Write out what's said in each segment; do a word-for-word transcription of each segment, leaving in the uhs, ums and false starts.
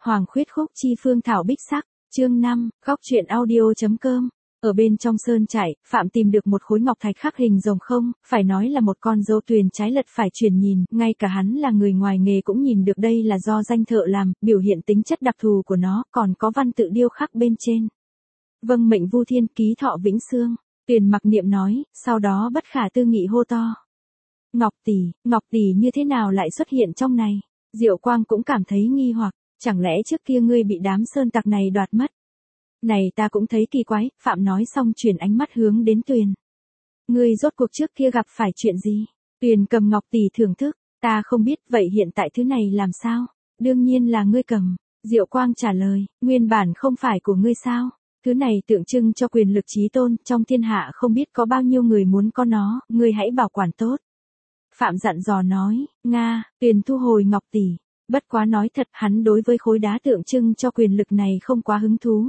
Hoàng khuyết khúc chi phương thảo bích sắc, chương năm, góc truyện audio.com. Ở bên trong sơn trại, Phạm tìm được một khối ngọc thạch khắc hình rồng không, phải nói là một con dâu tuyền trái lật phải chuyển nhìn, ngay cả hắn là người ngoài nghề cũng nhìn được đây là do danh thợ làm, biểu hiện tính chất đặc thù của nó, còn có văn tự điêu khắc bên trên. Vâng mệnh Vu Thiên, ký thọ vĩnh xương, Tuyền mặc niệm nói, sau đó bất khả tư nghị hô to. Ngọc tỷ, Ngọc tỷ như thế nào lại xuất hiện trong này? Diệu Quang cũng cảm thấy nghi hoặc, chẳng lẽ trước kia ngươi bị đám sơn tặc này đoạt mất? Này ta cũng thấy kỳ quái, Phạm nói xong chuyển ánh mắt hướng đến Tuyền. Ngươi rốt cuộc trước kia gặp phải chuyện gì? Tuyền cầm ngọc tỷ thưởng thức, ta không biết, vậy hiện tại thứ này làm sao? Đương nhiên là ngươi cầm. Diệu Quang trả lời, nguyên bản không phải của ngươi sao? Thứ này tượng trưng cho quyền lực chí tôn, trong thiên hạ không biết có bao nhiêu người muốn có nó, ngươi hãy bảo quản tốt. Phạm dặn dò nói, Nga, Tuyền thu hồi ngọc tỷ. Bất quá nói thật, hắn đối với khối đá tượng trưng cho quyền lực này không quá hứng thú.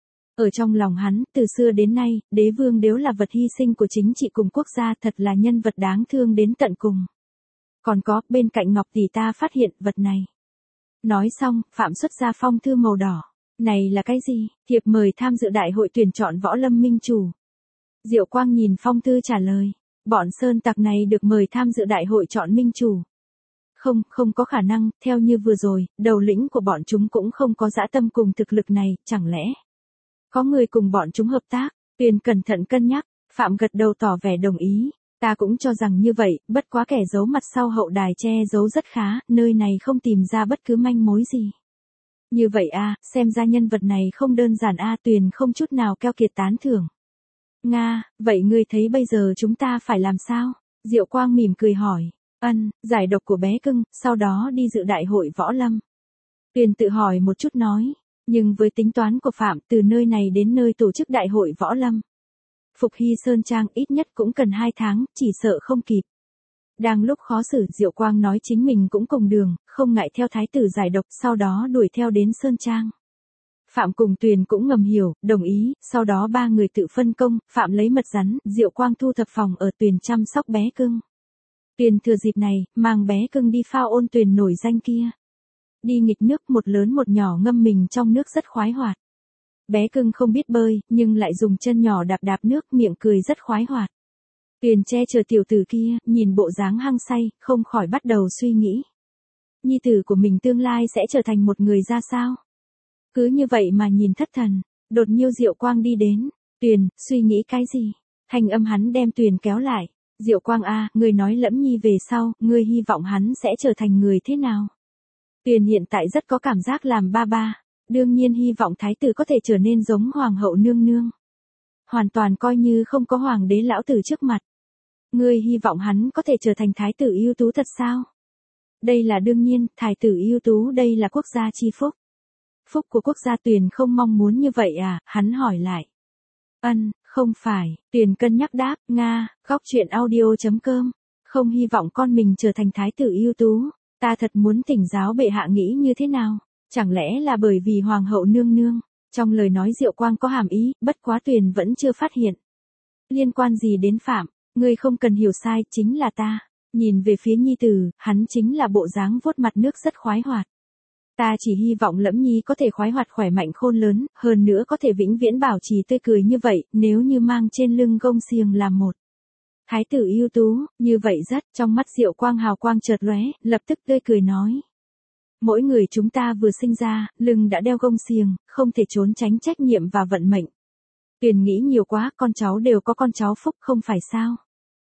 Ở trong lòng hắn, từ xưa đến nay, đế vương đều là vật hy sinh của chính trị cùng quốc gia, thật là nhân vật đáng thương đến tận cùng. Còn có, bên cạnh ngọc tỷ ta phát hiện vật này. Nói xong, Phạm xuất ra phong thư màu đỏ. Này là cái gì? Thiệp mời tham dự đại hội tuyển chọn võ lâm minh chủ. Diệu Quang nhìn phong thư trả lời. Bọn sơn tặc này được mời tham dự đại hội chọn minh chủ. Không, không có khả năng, theo như vừa rồi, đầu lĩnh của bọn chúng cũng không có dã tâm cùng thực lực này, chẳng lẽ có người cùng bọn chúng hợp tác? Tuyền cẩn thận cân nhắc, Phạm gật đầu tỏ vẻ đồng ý. Ta cũng cho rằng như vậy, bất quá kẻ giấu mặt sau hậu đài che giấu rất khá, nơi này không tìm ra bất cứ manh mối gì. Như vậy a, xem ra nhân vật này không đơn giản a, Tuyền không chút nào keo kiệt tán thưởng. Nga, vậy ngươi thấy bây giờ chúng ta phải làm sao? Diệu Quang mỉm cười hỏi. Ân, giải độc của bé cưng, sau đó đi dự đại hội võ lâm. Tuyền tự hỏi một chút nói, nhưng với tính toán của Phạm, từ nơi này đến nơi tổ chức đại hội võ lâm, Phục Hy Sơn Trang ít nhất cũng cần hai tháng, chỉ sợ không kịp. Đang lúc khó xử, Diệu Quang nói chính mình cũng cùng đường, không ngại theo thái tử giải độc, sau đó đuổi theo đến Sơn Trang. Phạm cùng Tuyền cũng ngầm hiểu, đồng ý, sau đó ba người tự phân công, Phạm lấy mật rắn, Diệu Quang thu thập phòng ở, Tuyền chăm sóc bé cưng. Tuyền thừa dịp này, mang bé cưng đi phao ôn Tuyền nổi danh kia. Đi nghịch nước, một lớn một nhỏ ngâm mình trong nước rất khoái hoạt. Bé cưng không biết bơi, nhưng lại dùng chân nhỏ đạp đạp nước, miệng cười rất khoái hoạt. Tuyền che chở tiểu tử kia, nhìn bộ dáng hăng say, không khỏi bắt đầu suy nghĩ. Nhi tử của mình tương lai sẽ trở thành một người ra sao? Cứ như vậy mà nhìn thất thần, đột nhiên Diệu Quang đi đến. Tuyền, suy nghĩ cái gì? Thanh âm hắn đem Tuyền kéo lại. Diệu Quang a, ngươi nói Lẫm Nhi về sau, ngươi hy vọng hắn sẽ trở thành người thế nào? Tuyền hiện tại rất có cảm giác làm ba ba, đương nhiên hy vọng thái tử có thể trở nên giống hoàng hậu nương nương. Hoàn toàn coi như không có hoàng đế lão tử trước mặt. Ngươi hy vọng hắn có thể trở thành thái tử ưu tú thật sao? Đây là đương nhiên, thái tử ưu tú đây là quốc gia chi phúc. Phúc của quốc gia. Tuyền không mong muốn như vậy à, hắn hỏi lại. Ân, không phải, Tuyền cân nhắc đáp, Nga, góc truyện audio.com, không hy vọng con mình trở thành thái tử ưu tú, ta thật muốn thỉnh giáo bệ hạ nghĩ như thế nào, chẳng lẽ là bởi vì hoàng hậu nương nương, trong lời nói Diệu Quang có hàm ý, bất quá Tuyền vẫn chưa phát hiện. Liên quan gì đến Phạm, ngươi không cần hiểu sai, chính là ta, nhìn về phía nhi tử, hắn chính là bộ dáng vuốt mặt nước rất khoái hoạt. Ta chỉ hy vọng Lẫm Nhi có thể khoái hoạt khỏe mạnh khôn lớn, hơn nữa có thể vĩnh viễn bảo trì tươi cười như vậy, nếu như mang trên lưng gông xiềng làm một thái tử ưu tú, như vậy rất, trong mắt Diệu Quang hào quang chợt lóe, lập tức tươi cười nói. Mỗi người chúng ta vừa sinh ra, lưng đã đeo gông xiềng, không thể trốn tránh trách nhiệm và vận mệnh. Tuyền nghĩ nhiều quá, con cháu đều có con cháu phúc không phải sao?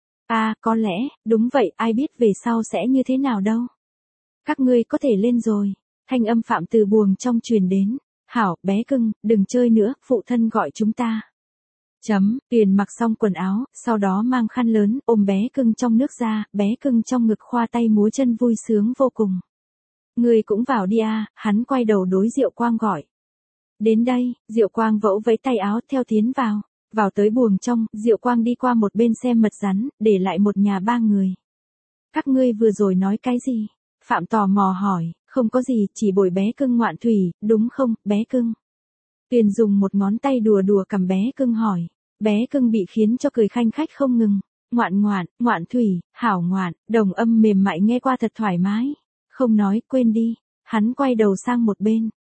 À, có lẽ, đúng vậy, ai biết về sau sẽ như thế nào đâu. Các ngươi có thể lên rồi. Thanh âm Phạm từ buồng trong truyền đến. Hảo, bé cưng, đừng chơi nữa, phụ thân gọi chúng ta. Chấm, Tuyền mặc xong quần áo, sau đó mang khăn lớn, ôm bé cưng trong nước ra, bé cưng trong ngực khoa tay múa chân vui sướng vô cùng. Người cũng vào đi à, hắn quay đầu đối Diệu Quang gọi. Đến đây, Diệu Quang vẫu vẫy tay áo theo tiến vào. Vào tới buồng trong, Diệu Quang đi qua một bên xem mật rắn, để lại một nhà ba người. Các ngươi vừa rồi nói cái gì? Phạm tò mò hỏi. Không có gì, chỉ bồi bé cưng ngoạn thủy, đúng không, bé cưng? Tuyền dùng một ngón tay đùa đùa cầm bé cưng hỏi. Bé cưng bị khiến cho cười khanh khách không ngừng. Ngoạn ngoạn, ngoạn thủy, hảo ngoạn, đồng âm mềm mại nghe qua thật thoải mái. Không nói, quên đi. Hắn quay đầu sang một bên.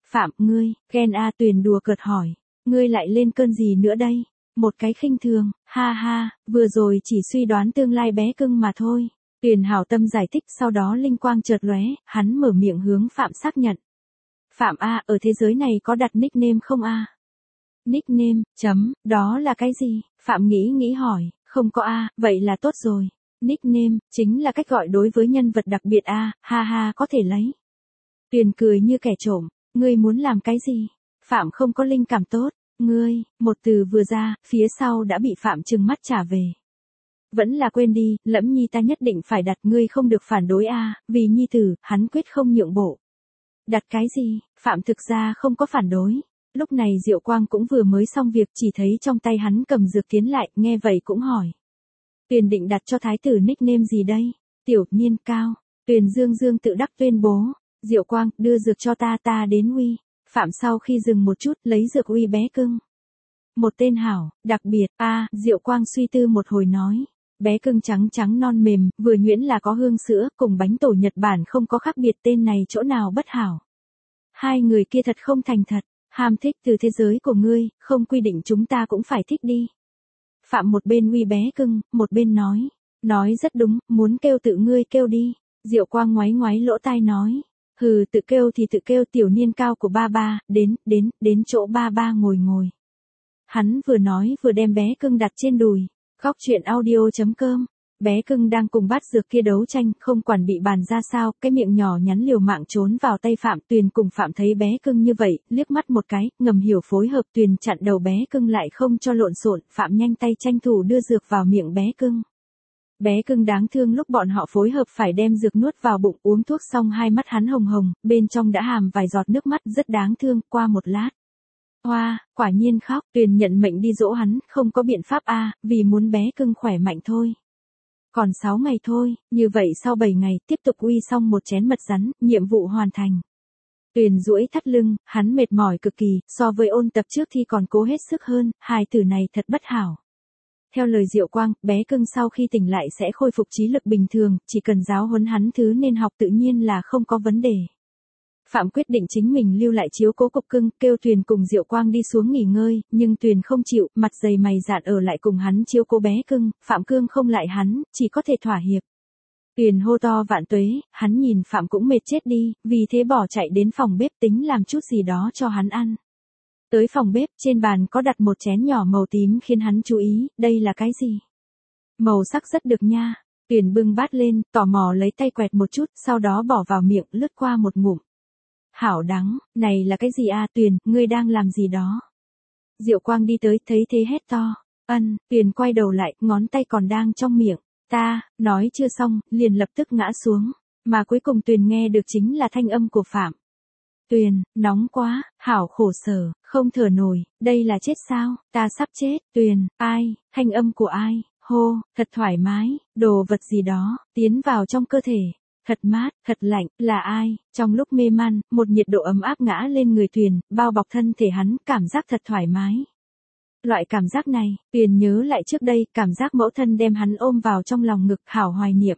Phạm, ngươi, ghen a Tuyền đùa cợt hỏi. Ngươi lại lên cơn gì nữa đây? Một cái khinh thường, ha ha, vừa rồi chỉ suy đoán tương lai bé cưng mà thôi. Tuyền hảo tâm giải thích, sau đó linh quang chợt lóe, hắn mở miệng hướng Phạm xác nhận. Phạm a, ở thế giới này có đặt nickname không a? Nickname, chấm, đó là cái gì? Phạm nghĩ nghĩ hỏi, không có a, vậy là tốt rồi. Nickname, chính là cách gọi đối với nhân vật đặc biệt a, ha ha có thể lấy. Tuyền cười như kẻ trộm, ngươi muốn làm cái gì? Phạm không có linh cảm tốt, ngươi, một từ vừa ra, phía sau đã bị Phạm trừng mắt trả về. Vẫn là quên đi, Lẫm Nhi ta nhất định phải đặt, ngươi không được phản đối a, vì nhi tử, hắn quyết không nhượng bộ. Đặt cái gì? Phạm thực ra không có phản đối. Lúc này Diệu Quang cũng vừa mới xong việc, chỉ thấy trong tay hắn cầm dược tiến lại, nghe vậy cũng hỏi. Tuyền định đặt cho thái tử nickname gì đây? Tiểu Niên Cao. Tuyền dương dương tự đắc tuyên bố. Diệu Quang, đưa dược cho ta, ta đến uy. Phạm sau khi dừng một chút, lấy dược uy bé cưng. Một tên hảo, đặc biệt, a, Diệu Quang suy tư một hồi nói. Bé cưng trắng trắng non mềm, vừa nhuyễn là có hương sữa, cùng bánh tổ Nhật Bản không có khác biệt, tên này chỗ nào bất hảo. Hai người kia thật không thành thật, ham thích từ thế giới của ngươi, không quy định chúng ta cũng phải thích đi. Phạm một bên uy bé cưng, một bên nói. Nói rất đúng, muốn kêu tự ngươi kêu đi. Diệu Quang ngoáy ngoáy lỗ tai nói. Hừ, tự kêu thì tự kêu, Tiểu Niên Cao của ba ba, đến, đến, đến chỗ ba ba ngồi ngồi. Hắn vừa nói vừa đem bé cưng đặt trên đùi. Góc truyện audio chấm com. Bé cưng đang cùng bát dược kia đấu tranh, không quản bị bàn ra sao, cái miệng nhỏ nhắn liều mạng trốn vào tay Phạm. Tuyền cùng Phạm thấy bé cưng như vậy, liếc mắt một cái, ngầm hiểu phối hợp. Tuyền chặn đầu bé cưng lại không cho lộn xộn, Phạm nhanh tay tranh thủ đưa dược vào miệng bé cưng. Bé cưng đáng thương lúc bọn họ phối hợp phải đem dược nuốt vào bụng, uống thuốc xong hai mắt hắn hồng hồng, bên trong đã hàm vài giọt nước mắt, rất đáng thương. Qua một lát, hoa, quả nhiên khóc. Tuyền nhận mệnh đi dỗ hắn, không có biện pháp a, vì muốn bé cưng khỏe mạnh thôi. Còn sáu ngày thôi, như vậy sau bảy ngày, tiếp tục uy xong một chén mật rắn, nhiệm vụ hoàn thành. Tuyền duỗi thắt lưng, hắn mệt mỏi cực kỳ, so với ôn tập trước thì còn cố hết sức hơn, hài tử này thật bất hảo. Theo lời Diệu Quang, bé cưng sau khi tỉnh lại sẽ khôi phục trí lực bình thường, chỉ cần giáo huấn hắn thứ nên học tự nhiên là không có vấn đề. Phạm quyết định chính mình lưu lại chiếu cố cục cưng, kêu Tuyền cùng Diệu Quang đi xuống nghỉ ngơi, nhưng Tuyền không chịu, mặt dày mày dạn ở lại cùng hắn chiếu cố bé cưng. Phạm cương không lại hắn, chỉ có thể thỏa hiệp. Tuyền hô to vạn tuế, hắn nhìn Phạm cũng mệt chết đi, vì thế bỏ chạy đến phòng bếp tính làm chút gì đó cho hắn ăn. Tới phòng bếp, trên bàn có đặt một chén nhỏ màu tím khiến hắn chú ý, đây là cái gì? Màu sắc rất được nha. Tuyền bưng bát lên, tò mò lấy tay quẹt một chút, sau đó bỏ vào miệng, lướt qua một ngụm. Hảo đắng, này là cái gì a? Tuyền, ngươi đang làm gì đó? Diệu Quang đi tới, thấy thế hét to. Ân, Tuyền quay đầu lại, ngón tay còn đang trong miệng. Ta, nói chưa xong, liền lập tức ngã xuống. Mà cuối cùng Tuyền nghe được chính là thanh âm của Phạm. Tuyền, nóng quá, hảo khổ sở, không thở nổi, đây là chết sao, ta sắp chết. Tuyền, ai, thanh âm của ai, hô, thật thoải mái, đồ vật gì đó, tiến vào trong cơ thể. Thật mát, thật lạnh, là ai? Trong lúc mê man, một nhiệt độ ấm áp ngã lên người Tuyền, bao bọc thân thể hắn, cảm giác thật thoải mái. Loại cảm giác này, Tuyền nhớ lại trước đây, cảm giác mẫu thân đem hắn ôm vào trong lòng ngực, hảo hoài niệm.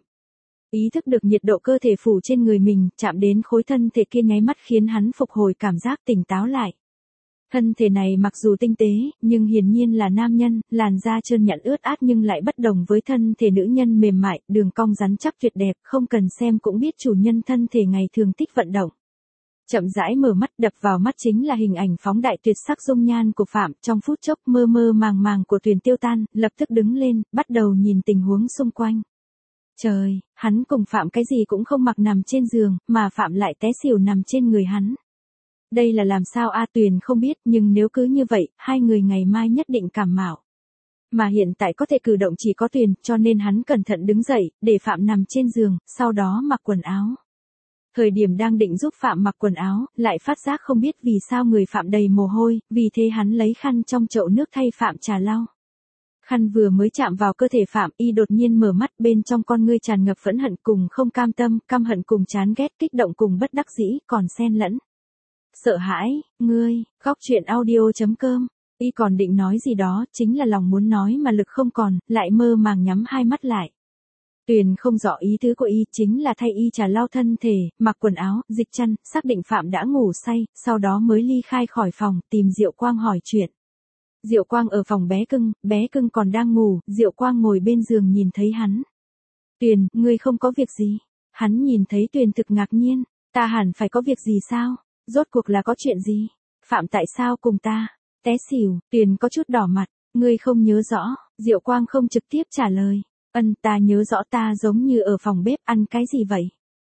Ý thức được nhiệt độ cơ thể phủ trên người mình, chạm đến khối thân thể kia nháy mắt khiến hắn phục hồi cảm giác tỉnh táo lại. Thân thể này mặc dù tinh tế, nhưng hiển nhiên là nam nhân, làn da trơn nhẵn ướt át nhưng lại bất đồng với thân thể nữ nhân mềm mại, đường cong rắn chắc tuyệt đẹp, không cần xem cũng biết chủ nhân thân thể ngày thường thích vận động. Chậm rãi mở mắt, đập vào mắt chính là hình ảnh phóng đại tuyệt sắc dung nhan của Phạm, trong phút chốc mơ mơ màng màng của Tuyền tiêu tan, lập tức đứng lên, bắt đầu nhìn tình huống xung quanh. Trời, hắn cùng Phạm cái gì cũng không mặc nằm trên giường, mà Phạm lại té xỉu nằm trên người hắn. Đây là làm sao a? Tuyền không biết, nhưng nếu cứ như vậy, hai người ngày mai nhất định cảm mạo. Mà hiện tại có thể cử động chỉ có Tuyền, cho nên hắn cẩn thận đứng dậy, để Phạm nằm trên giường, sau đó mặc quần áo. Thời điểm đang định giúp Phạm mặc quần áo, lại phát giác không biết vì sao người Phạm đầy mồ hôi, vì thế hắn lấy khăn trong chậu nước thay Phạm trà lau. Khăn vừa mới chạm vào cơ thể Phạm, y đột nhiên mở mắt, bên trong con ngươi tràn ngập phẫn hận cùng không cam tâm, căm hận cùng chán ghét, kích động cùng bất đắc dĩ, còn xen lẫn sợ hãi. Ngươi, góc truyện audio chấm com. Y còn định nói gì đó, chính là lòng muốn nói mà lực không còn, lại mơ màng nhắm hai mắt lại. Tuyền không rõ ý tứ của y, chính là thay y trà lau thân thể, mặc quần áo, dịch chăn, xác định Phạm đã ngủ say, sau đó mới ly khai khỏi phòng, tìm Diệu Quang hỏi chuyện. Diệu Quang ở phòng bé cưng, bé cưng còn đang ngủ, Diệu Quang ngồi bên giường nhìn thấy hắn. Tuyền, ngươi không có việc gì? Hắn nhìn thấy Tuyền thực ngạc nhiên, ta hẳn phải có việc gì sao? Rốt cuộc là có chuyện gì? Phạm tại sao cùng ta? Té xỉu, Tuyền có chút đỏ mặt, ngươi không nhớ rõ, Diệu Quang không trực tiếp trả lời. Ân, ta nhớ rõ ta giống như ở phòng bếp ăn cái gì vậy?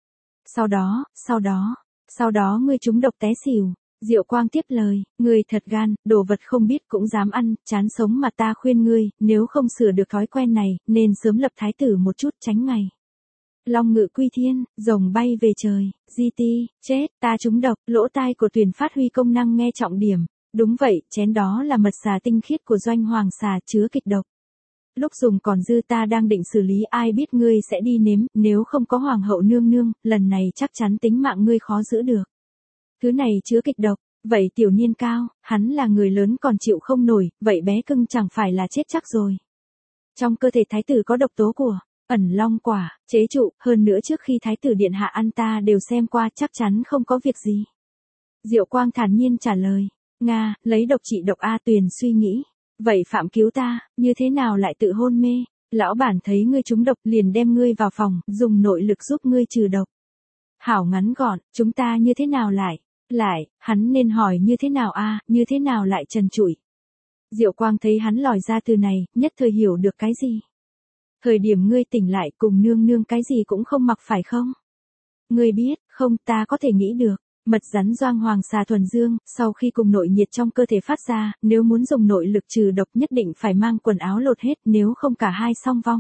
Sau đó, sau đó, sau đó ngươi trúng độc té xỉu. Diệu Quang tiếp lời, ngươi thật gan, đồ vật không biết cũng dám ăn, chán sống mà ta khuyên ngươi, nếu không sửa được thói quen này, nên sớm lập thái tử một chút tránh ngày. Long ngự quy thiên, rồng bay về trời, di ti, chết, ta trúng độc, lỗ tai của Tuyền phát huy công năng nghe trọng điểm. Đúng vậy, chén đó là mật xà tinh khiết của doanh hoàng xà chứa kịch độc. Lúc dùng còn dư ta đang định xử lý, ai biết ngươi sẽ đi nếm, nếu không có hoàng hậu nương nương, lần này chắc chắn tính mạng ngươi khó giữ được. Thứ này chứa kịch độc, vậy tiểu niên cao, hắn là người lớn còn chịu không nổi, vậy bé cưng chẳng phải là chết chắc rồi. Trong cơ thể thái tử có độc tố của ẩn long quả, chế trụ, hơn nữa trước khi thái tử điện hạ ăn ta đều xem qua, chắc chắn không có việc gì. Diệu Quang thản nhiên trả lời, Nga, lấy độc trị độc a. Tuyền suy nghĩ, vậy Phạm cứu ta, như thế nào lại tự hôn mê? Lão bản thấy ngươi trúng độc liền đem ngươi vào phòng, dùng nội lực giúp ngươi trừ độc. Hảo ngắn gọn, chúng ta như thế nào lại? Lại, hắn nên hỏi như thế nào a, như thế nào lại trần trụi? Diệu Quang thấy hắn lòi ra từ này, nhất thời hiểu được cái gì? Thời điểm ngươi tỉnh lại cùng nương nương cái gì cũng không mặc phải không? Ngươi biết, không, ta có thể nghĩ được. Mật rắn Doang Hoàng xà thuần dương, sau khi cùng nội nhiệt trong cơ thể phát ra, nếu muốn dùng nội lực trừ độc nhất định phải mang quần áo lột hết, nếu không cả hai song vong.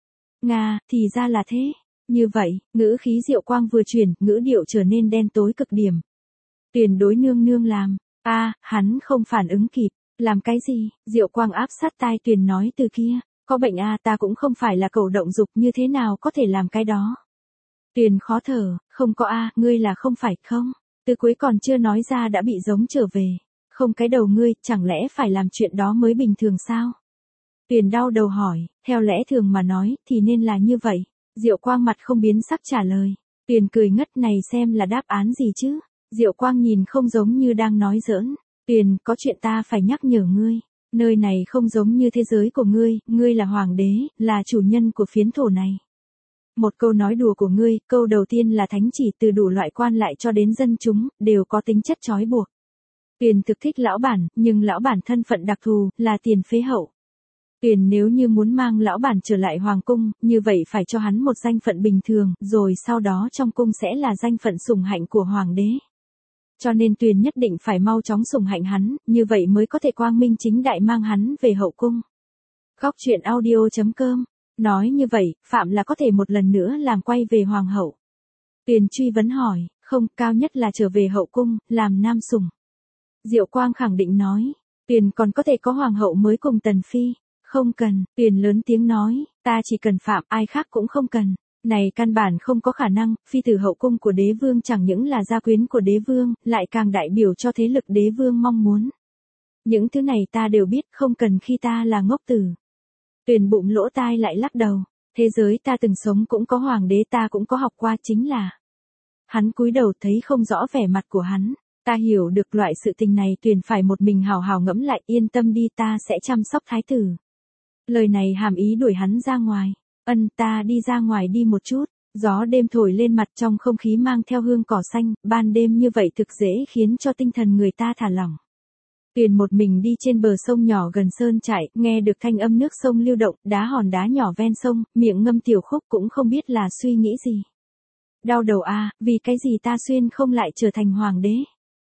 Nga, thì ra là thế. Như vậy, ngữ khí Diệu Quang vừa chuyển, ngữ điệu trở nên đen tối cực điểm. Tuyền đối nương nương làm. A, à, hắn không phản ứng kịp. Làm cái gì? Diệu Quang áp sát tai Tuyền nói từ kia. Có bệnh a, à, ta cũng không phải là cầu động dục, như thế nào có thể làm cái đó. Tuyền khó thở, không có a, à, ngươi là không phải không? Từ cuối còn chưa nói ra đã bị giống trở về. Không cái đầu ngươi, chẳng lẽ phải làm chuyện đó mới bình thường sao? Tuyền đau đầu hỏi, theo lẽ thường mà nói, thì nên là như vậy. Diệu Quang mặt không biến sắc trả lời. Tuyền cười ngất, này xem là đáp án gì chứ? Diệu Quang nhìn không giống như đang nói giỡn. Tuyền, có chuyện ta phải nhắc nhở ngươi. Nơi này không giống như thế giới của ngươi, ngươi là hoàng đế, là chủ nhân của phiến thổ này. Một câu nói đùa của ngươi, câu đầu tiên là thánh chỉ, từ đủ loại quan lại cho đến dân chúng, đều có tính chất trói buộc. Tuyền thực thích lão bản, nhưng lão bản thân phận đặc thù, là tiền phế hậu. Tuyền nếu như muốn mang lão bản trở lại hoàng cung, như vậy phải cho hắn một danh phận bình thường, rồi sau đó trong cung sẽ là danh phận sủng hạnh của hoàng đế. Cho nên Tuyền nhất định phải mau chóng sủng hạnh hắn, như vậy mới có thể quang minh chính đại mang hắn về hậu cung. Góc truyện audio chấm com. Nói như vậy, Phạm là có thể một lần nữa làm quay về hoàng hậu. Tuyền truy vấn hỏi, không, cao nhất là trở về hậu cung, làm nam sủng. Diệu Quang khẳng định nói, Tuyền còn có thể có hoàng hậu mới cùng Tần Phi. Không cần, Tuyền lớn tiếng nói, ta chỉ cần Phạm, ai khác cũng không cần. Này căn bản không có khả năng, phi tử hậu cung của đế vương chẳng những là gia quyến của đế vương, lại càng đại biểu cho thế lực đế vương mong muốn. Những thứ này ta đều biết, không cần khi ta là ngốc tử. Tuyền bụng lỗ tai lại lắc đầu, thế giới ta từng sống cũng có hoàng đế, ta cũng có học qua, chính là. Hắn cúi đầu thấy không rõ vẻ mặt của hắn, ta hiểu được loại sự tình này Tuyền phải một mình hào hào ngẫm lại, yên tâm đi, ta sẽ chăm sóc thái tử. Lời này hàm ý đuổi hắn ra ngoài. Ân, ta đi ra ngoài đi một chút. Gió đêm thổi lên mặt, trong không khí mang theo hương cỏ xanh, ban đêm như vậy thực dễ khiến cho tinh thần người ta thả lỏng. Tuyền một mình đi trên bờ sông nhỏ gần sơn trại, nghe được thanh âm nước sông lưu động, đá hòn đá nhỏ ven sông, miệng ngâm tiểu khúc, cũng không biết là suy nghĩ gì. Đau đầu a, à, vì cái gì ta xuyên không lại trở thành hoàng đế?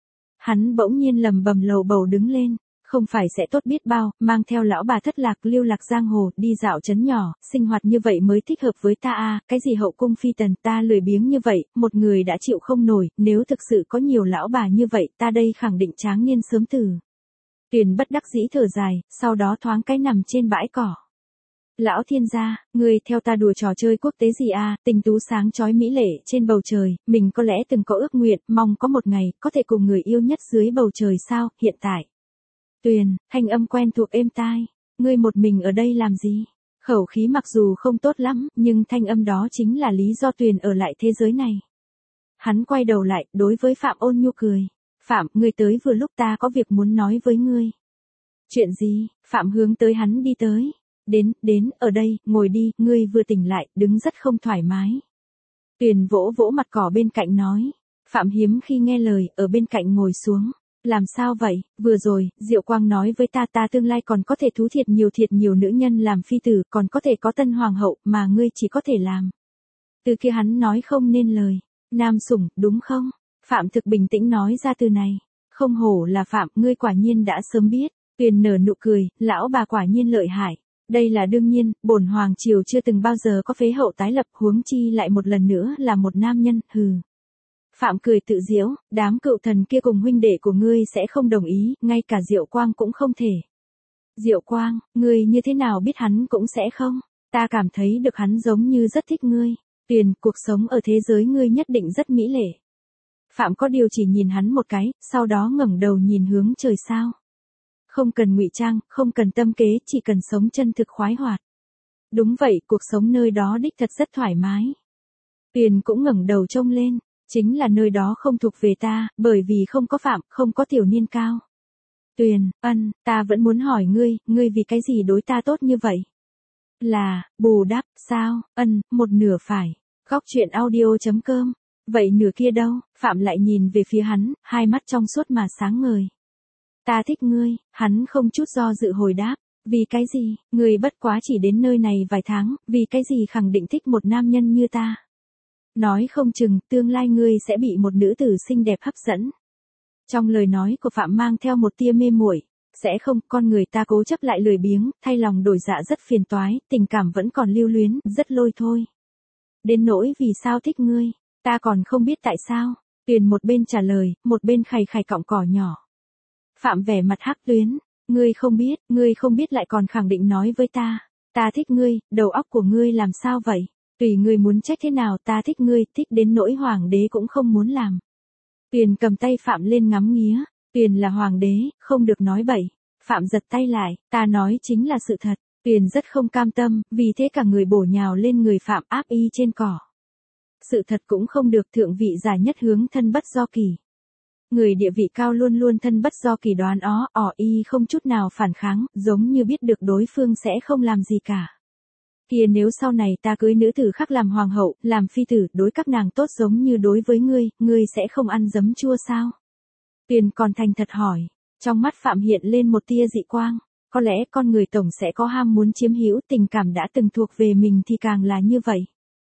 Hắn bỗng nhiên lầm bầm lầu bầu đứng lên. Không phải sẽ tốt biết bao, mang theo lão bà thất lạc lưu lạc giang hồ, đi dạo trấn nhỏ, sinh hoạt như vậy mới thích hợp với ta à, cái gì hậu cung phi tần, ta lười biếng như vậy, một người đã chịu không nổi, nếu thực sự có nhiều lão bà như vậy, ta đây khẳng định tráng niên sớm tử. Tuyền bất đắc dĩ thở dài, sau đó thoáng cái nằm trên bãi cỏ. Lão thiên gia, người theo ta đùa trò chơi quốc tế gì à, tình tú sáng chói mỹ lệ trên bầu trời, mình có lẽ từng có ước nguyện, mong có một ngày, có thể cùng người yêu nhất dưới bầu trời sao, hiện tại. Tuyền, thanh âm quen thuộc êm tai, ngươi một mình ở đây làm gì? Khẩu khí mặc dù không tốt lắm, nhưng thanh âm đó chính là lý do Tuyền ở lại thế giới này. Hắn quay đầu lại, đối với Phạm ôn nhu cười. Phạm, ngươi tới vừa lúc ta có việc muốn nói với ngươi. Chuyện gì? Phạm hướng tới hắn đi tới. Đến, đến, ở đây, ngồi đi, ngươi vừa tỉnh lại, đứng rất không thoải mái. Tuyền vỗ vỗ mặt cỏ bên cạnh nói. Phạm hiếm khi nghe lời, ở bên cạnh ngồi xuống. Làm sao vậy, vừa rồi, Diệu Quang nói với ta ta tương lai còn có thể thú thiệt nhiều thiệt nhiều nữ nhân làm phi tử, còn có thể có tân hoàng hậu, mà ngươi chỉ có thể làm. Từ kia hắn nói không nên lời. Nam sủng, đúng không? Phạm thực bình tĩnh nói ra từ này. Không hổ là Phạm, ngươi quả nhiên đã sớm biết. Tuyền nở nụ cười, lão bà quả nhiên lợi hại. Đây là đương nhiên, bổn hoàng triều chưa từng bao giờ có phế hậu tái lập, huống chi lại một lần nữa là một nam nhân, hừ. Phạm cười tự giễu, đám cựu thần kia cùng huynh đệ của ngươi sẽ không đồng ý, ngay cả Diệu Quang cũng không thể. Diệu Quang, ngươi như thế nào biết hắn cũng sẽ không? Ta cảm thấy được hắn giống như rất thích ngươi. Tuyền, cuộc sống ở thế giới ngươi nhất định rất mỹ lệ. Phạm có điều chỉ nhìn hắn một cái, sau đó ngẩng đầu nhìn hướng trời sao. Không cần ngụy trang, không cần tâm kế, chỉ cần sống chân thực khoái hoạt. Đúng vậy, cuộc sống nơi đó đích thật rất thoải mái. Tuyền cũng ngẩng đầu trông lên, chính là nơi đó không thuộc về ta, bởi vì không có Phạm, không có Tiểu Niên Cao. Tuyền, ân, ta vẫn muốn hỏi ngươi, ngươi vì cái gì đối ta tốt như vậy? Là, bù đắp, sao, ân, một nửa phải. Góc truyện audio chấm com. Vậy nửa kia đâu? Phạm lại nhìn về phía hắn, hai mắt trong suốt mà sáng ngời. Ta thích ngươi, hắn không chút do dự hồi đáp. Vì cái gì, ngươi bất quá chỉ đến nơi này vài tháng, vì cái gì khẳng định thích một nam nhân như ta? Nói không chừng, tương lai ngươi sẽ bị một nữ tử xinh đẹp hấp dẫn. Trong lời nói của Phạm mang theo một tia mê muội. Sẽ không, con người ta cố chấp lại lười biếng, thay lòng đổi dạ rất phiền toái, tình cảm vẫn còn lưu luyến, rất lôi thôi. Đến nỗi vì sao thích ngươi, ta còn không biết tại sao. Tuyền một bên trả lời, một bên khày khày cọng cỏ nhỏ. Phạm vẻ mặt hắc tuyến, ngươi không biết, ngươi không biết lại còn khẳng định nói với ta. Ta thích ngươi, đầu óc của ngươi làm sao vậy? Tùy ngươi muốn trách thế nào, ta thích ngươi, thích đến nỗi hoàng đế cũng không muốn làm. Tuyền cầm tay Phạm lên ngắm nghía. Tuyền là hoàng đế, không được nói bậy. Phạm giật tay lại, ta nói chính là sự thật. Tuyền rất không cam tâm, vì thế cả người bổ nhào lên người Phạm áp y trên cỏ. Sự thật cũng không được, thượng vị giả nhất hướng thân bất do kỳ. Người địa vị cao luôn luôn thân bất do kỳ, đoán ó, ỏ y không chút nào phản kháng, giống như biết được đối phương sẽ không làm gì cả. Kia nếu sau này ta cưới nữ tử khác làm hoàng hậu, làm phi tử, đối các nàng tốt giống như đối với ngươi, ngươi sẽ không ăn giấm chua sao? Tuyền còn thành thật hỏi, trong mắt Phạm hiện lên một tia dị quang, có lẽ con người tổng sẽ có ham muốn chiếm hữu, tình cảm đã từng thuộc về mình thì càng là như vậy.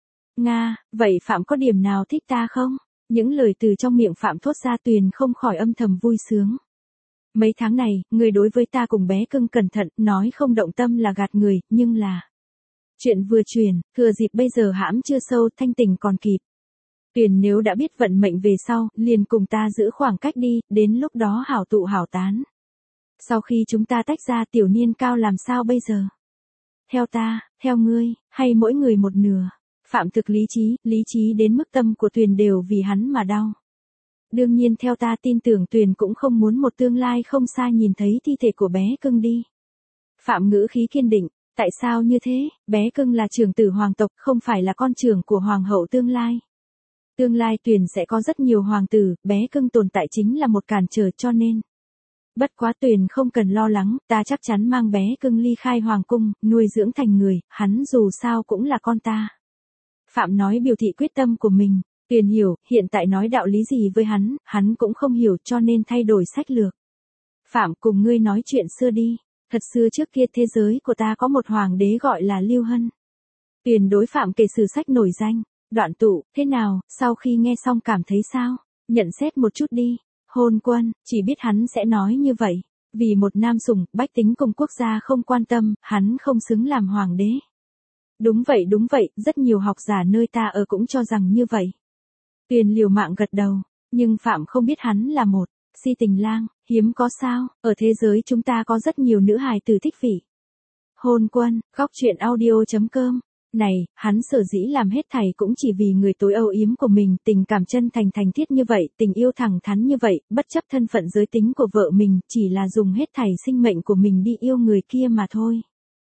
Nga, vậy Phạm có điểm nào thích ta không? Những lời từ trong miệng Phạm thốt ra Tuyền không khỏi âm thầm vui sướng. Mấy tháng này, người đối với ta cùng bé cưng cẩn thận, nói không động tâm là gạt người, nhưng là... Chuyện vừa truyền, thừa dịp bây giờ hãm chưa sâu, thanh tình còn kịp. Tuyền nếu đã biết vận mệnh về sau, liền cùng ta giữ khoảng cách đi, đến lúc đó hảo tụ hảo tán. Sau khi chúng ta tách ra, Tiểu Niên Cao làm sao bây giờ? Theo ta, theo ngươi, hay mỗi người một nửa? Phạm thực lý trí, lý trí đến mức tâm của Tuyền đều vì hắn mà đau. Đương nhiên theo ta tin tưởng Tuyền cũng không muốn một tương lai không xa nhìn thấy thi thể của bé cưng đi. Phạm ngữ khí kiên định, tại sao như thế? Bé cưng là trưởng tử hoàng tộc, không phải là con trưởng của hoàng hậu tương lai. Tương lai Tuyền sẽ có rất nhiều hoàng tử, bé cưng tồn tại chính là một cản trở, cho nên. Bất quá Tuyền không cần lo lắng, ta chắc chắn mang bé cưng ly khai hoàng cung, nuôi dưỡng thành người, hắn dù sao cũng là con ta. Phạm nói biểu thị quyết tâm của mình, Tuyền hiểu, hiện tại nói đạo lý gì với hắn, hắn cũng không hiểu, cho nên thay đổi sách lược. Phạm, cùng ngươi nói chuyện xưa đi, thật xưa trước kia thế giới của ta có một hoàng đế gọi là Lưu Hân. Tuyền đối Phạm kể sử sách nổi danh. Đoạn tụ, thế nào, sau khi nghe xong cảm thấy sao? Nhận xét một chút đi. Hôn quân, chỉ biết hắn sẽ nói như vậy. Vì một nam sủng, bách tính cùng quốc gia không quan tâm, hắn không xứng làm hoàng đế. Đúng vậy đúng vậy, rất nhiều học giả nơi ta ở cũng cho rằng như vậy. Tuyền liều mạng gật đầu, nhưng Phạm không biết hắn là một si tình lang, hiếm có sao, ở thế giới chúng ta có rất nhiều nữ hài tử thích vị. Hôn quân, góc truyện audio chấm com. Này, hắn sở dĩ làm hết thảy cũng chỉ vì người tối âu yếm của mình, tình cảm chân thành thành thiết như vậy, tình yêu thẳng thắn như vậy, bất chấp thân phận giới tính của vợ mình, chỉ là dùng hết thảy sinh mệnh của mình đi yêu người kia mà thôi.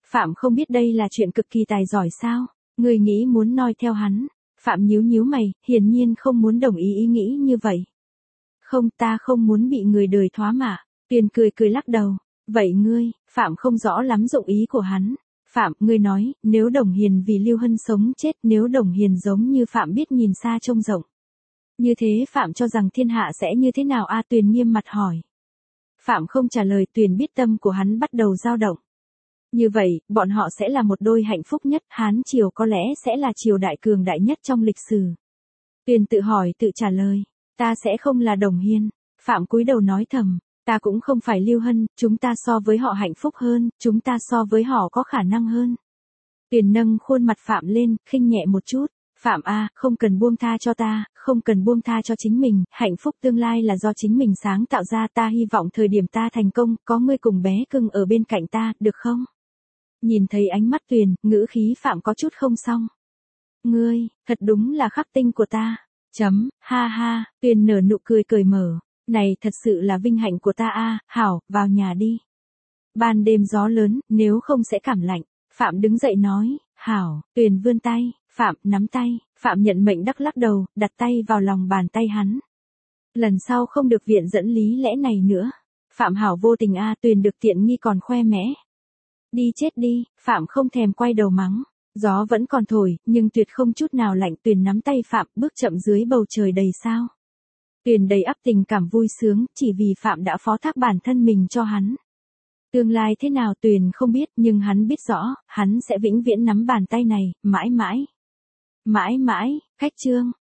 Phạm không biết đây là chuyện cực kỳ tài giỏi sao? Ngươi nghĩ muốn noi theo hắn. Phạm nhíu nhíu mày, hiển nhiên không muốn đồng ý ý nghĩ như vậy. Không, ta không muốn bị người đời thoá mạ. Tuyền cười cười lắc đầu. Vậy ngươi, Phạm không rõ lắm dụng ý của hắn. Phạm, ngươi nói, nếu Đồng Hiền vì Lưu Hân sống chết, nếu Đồng Hiền giống như Phạm biết nhìn xa trông rộng. Như thế Phạm cho rằng thiên hạ sẽ như thế nào a? Tuyền nghiêm mặt hỏi. Phạm không trả lời. Tuyền biết tâm của hắn bắt đầu dao động. Như vậy, bọn họ sẽ là một đôi hạnh phúc nhất, Hán triều có lẽ sẽ là triều đại cường đại nhất trong lịch sử. Tuyền tự hỏi tự trả lời, ta sẽ không là Đồng Hiền. Phạm cúi đầu nói thầm, ta cũng không phải Lưu Hân, chúng ta so với họ hạnh phúc hơn, chúng ta so với họ có khả năng hơn. Tuyền nâng khuôn mặt Phạm lên, khinh nhẹ một chút. Phạm a, không cần buông tha cho ta, không cần buông tha cho chính mình, hạnh phúc tương lai là do chính mình sáng tạo ra, ta hy vọng thời điểm ta thành công, có ngươi cùng bé cưng ở bên cạnh ta, được không? Nhìn thấy ánh mắt Tuyền, ngữ khí Phạm có chút không xong. Ngươi, thật đúng là khắc tinh của ta. Chấm, ha ha, Tuyền nở nụ cười cười mở. Này thật sự là vinh hạnh của ta a, hảo, vào nhà đi. Ban đêm gió lớn, nếu không sẽ cảm lạnh. Phạm đứng dậy nói, hảo, Tuyền vươn tay, Phạm nắm tay, Phạm nhận mệnh đắc lắc đầu, đặt tay vào lòng bàn tay hắn. Lần sau không được viện dẫn lý lẽ này nữa. Phạm hảo vô tình a, Tuyền được tiện nghi còn khoe mẽ. Đi chết đi, Phạm không thèm quay đầu mắng. Gió vẫn còn thổi, nhưng tuyệt không chút nào lạnh. Tuyền nắm tay Phạm, bước chậm dưới bầu trời đầy sao. Tuyền đầy ắp tình cảm vui sướng, chỉ vì Phạm đã phó thác bản thân mình cho hắn. Tương lai thế nào Tuyền không biết, nhưng hắn biết rõ, hắn sẽ vĩnh viễn nắm bàn tay này, mãi mãi. Mãi mãi, khách chương.